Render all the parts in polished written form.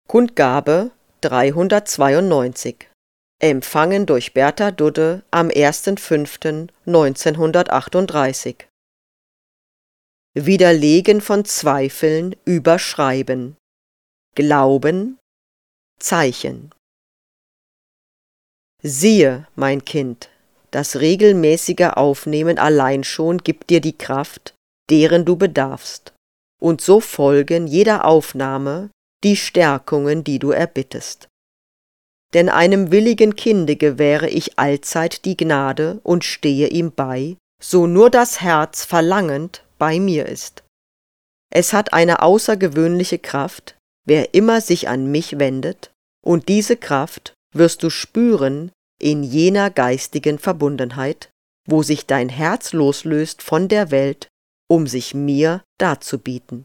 Kundgabe 392. Empfangen durch Bertha Dudde am 1.5.1938. Widerlegen von Zweifeln überschreiben. Glauben, Zeichen. Siehe, mein Kind, das regelmäßige Aufnehmen allein schon gibt dir die Kraft, deren du bedarfst, und so folgen jeder Aufnahme die Stärkungen, die du erbittest. Denn einem willigen Kinde gewähre ich allzeit die Gnade und stehe ihm bei, so nur das Herz verlangend bei mir ist. Es hat eine außergewöhnliche Kraft, wer immer sich an mich wendet, und diese Kraft wirst du spüren in jener geistigen Verbundenheit, wo sich dein Herz loslöst von der Welt, um sich mir darzubieten.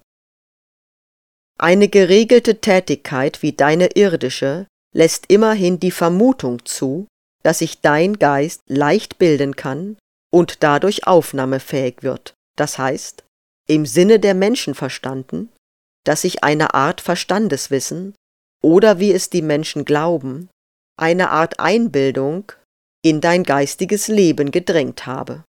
Eine geregelte Tätigkeit wie deine irdische lässt immerhin die Vermutung zu, dass sich dein Geist leicht bilden kann und dadurch aufnahmefähig wird, das heißt, im Sinne der Menschen verstanden, dass sich eine Art Verstandeswissen oder wie es die Menschen glauben, eine Art Einbildung in dein geistiges Leben gedrängt habe.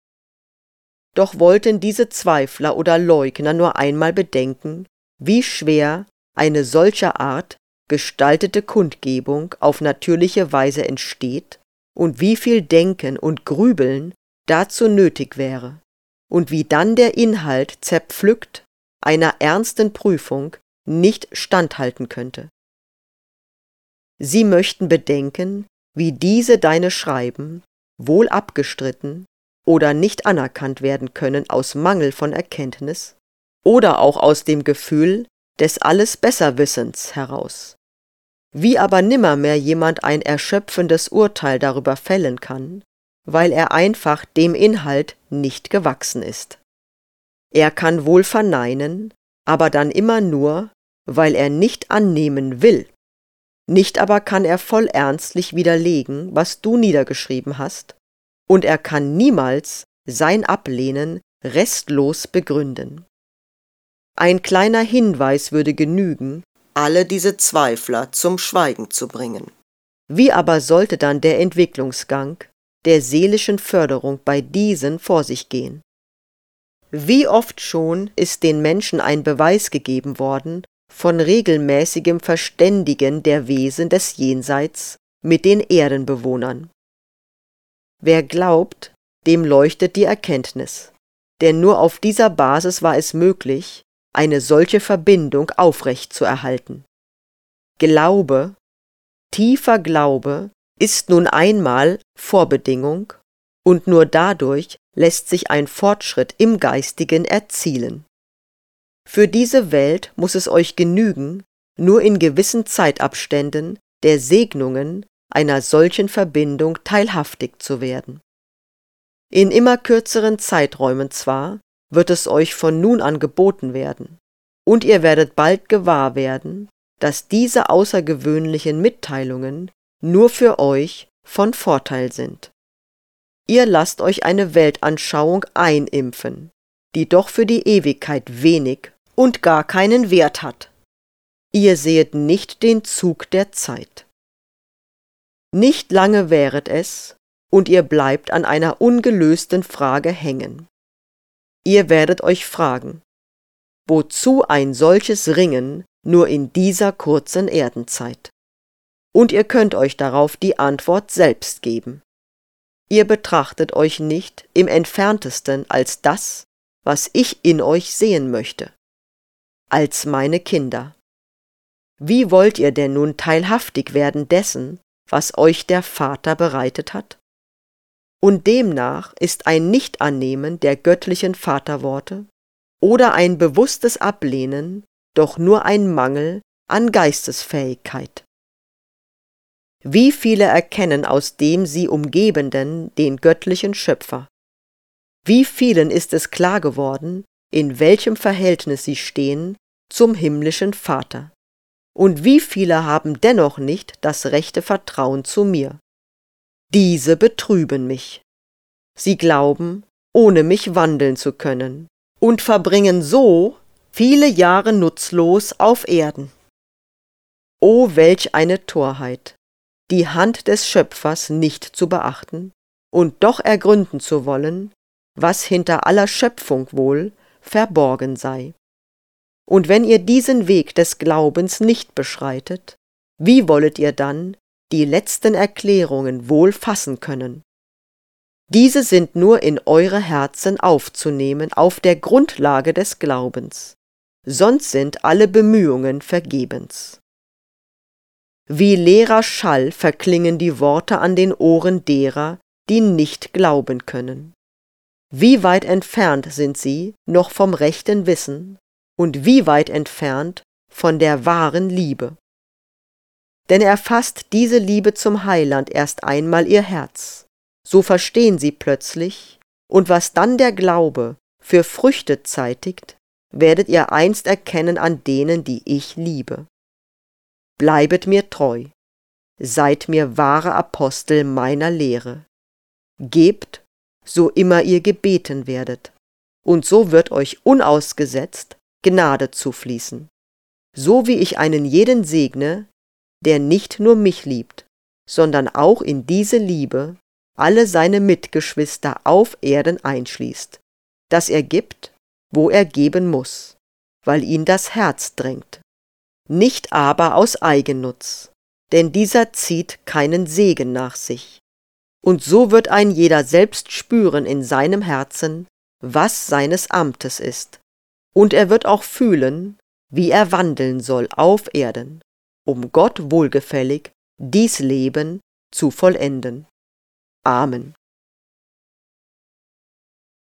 Doch wollten diese Zweifler oder Leugner nur einmal bedenken, wie schwer eine solcher Art gestaltete Kundgebung auf natürliche Weise entsteht und wie viel Denken und Grübeln dazu nötig wäre und wie dann der Inhalt zerpflückt einer ernsten Prüfung nicht standhalten könnte. Sie möchten bedenken, wie diese deine Schreiben wohl abgestritten oder nicht anerkannt werden können aus Mangel von Erkenntnis oder auch aus dem Gefühl des Alles-Besserwissens heraus. Wie aber nimmermehr jemand ein erschöpfendes Urteil darüber fällen kann, weil er einfach dem Inhalt nicht gewachsen ist. Er kann wohl verneinen, aber dann immer nur, weil er nicht annehmen will. Nicht aber kann er voll ernstlich widerlegen, was du niedergeschrieben hast, und er kann niemals sein Ablehnen restlos begründen. Ein kleiner Hinweis würde genügen, alle diese Zweifler zum Schweigen zu bringen. Wie aber sollte dann der Entwicklungsgang der seelischen Förderung bei diesen vor sich gehen? Wie oft schon ist den Menschen ein Beweis gegeben worden von regelmäßigem Verständigen der Wesen des Jenseits mit den Erdenbewohnern. Wer glaubt, dem leuchtet die Erkenntnis, denn nur auf dieser Basis war es möglich, eine solche Verbindung aufrecht zu erhalten. Glaube, tiefer Glaube, ist nun einmal Vorbedingung, und nur dadurch lässt sich ein Fortschritt im Geistigen erzielen. Für diese Welt muss es euch genügen, nur in gewissen Zeitabständen der Segnungen einer solchen Verbindung teilhaftig zu werden. In immer kürzeren Zeiträumen zwar, wird es euch von nun an geboten werden, und ihr werdet bald gewahr werden, dass diese außergewöhnlichen Mitteilungen nur für euch von Vorteil sind. Ihr lasst euch eine Weltanschauung einimpfen, die doch für die Ewigkeit wenig und gar keinen Wert hat. Ihr sehet nicht den Zug der Zeit. Nicht lange währet es, und ihr bleibt an einer ungelösten Frage hängen. Ihr werdet euch fragen, wozu ein solches Ringen nur in dieser kurzen Erdenzeit? Und ihr könnt euch darauf die Antwort selbst geben. Ihr betrachtet euch nicht im entferntesten als das, was ich in euch sehen möchte, als meine Kinder. Wie wollt ihr denn nun teilhaftig werden dessen, was euch der Vater bereitet hat? Und demnach ist ein Nichtannehmen der göttlichen Vaterworte oder ein bewusstes Ablehnen doch nur ein Mangel an Geistesfähigkeit. Wie viele erkennen aus dem sie Umgebenden den göttlichen Schöpfer? Wie vielen ist es klar geworden, in welchem Verhältnis sie stehen zum himmlischen Vater? Und wie viele haben dennoch nicht das rechte Vertrauen zu mir? Diese betrüben mich. Sie glauben, ohne mich wandeln zu können, und verbringen so viele Jahre nutzlos auf Erden. O welch eine Torheit, die Hand des Schöpfers nicht zu beachten und doch ergründen zu wollen, was hinter aller Schöpfung wohl verborgen sei. Und wenn ihr diesen Weg des Glaubens nicht beschreitet, wie wollet ihr dann die letzten Erklärungen wohl fassen können? Diese sind nur in eure Herzen aufzunehmen auf der Grundlage des Glaubens, sonst sind alle Bemühungen vergebens. Wie leerer Schall verklingen die Worte an den Ohren derer, die nicht glauben können. Wie weit entfernt sind sie noch vom rechten Wissen und wie weit entfernt von der wahren Liebe. Denn erfasst diese Liebe zum Heiland erst einmal ihr Herz, so verstehen sie plötzlich, und was dann der Glaube für Früchte zeitigt, werdet ihr einst erkennen an denen, die ich liebe. Bleibet mir treu, seid mir wahre Apostel meiner Lehre. Gebt, so immer ihr gebeten werdet, und so wird euch unausgesetzt Gnade zufließen, so wie ich einen jeden segne, der nicht nur mich liebt, sondern auch in diese Liebe alle seine Mitgeschwister auf Erden einschließt, dass er gibt, wo er geben muss, weil ihn das Herz drängt, nicht aber aus Eigennutz, denn dieser zieht keinen Segen nach sich. Und so wird ein jeder selbst spüren in seinem Herzen, was seines Amtes ist, und er wird auch fühlen, wie er wandeln soll auf Erden, um Gott wohlgefällig dies Leben zu vollenden. Amen.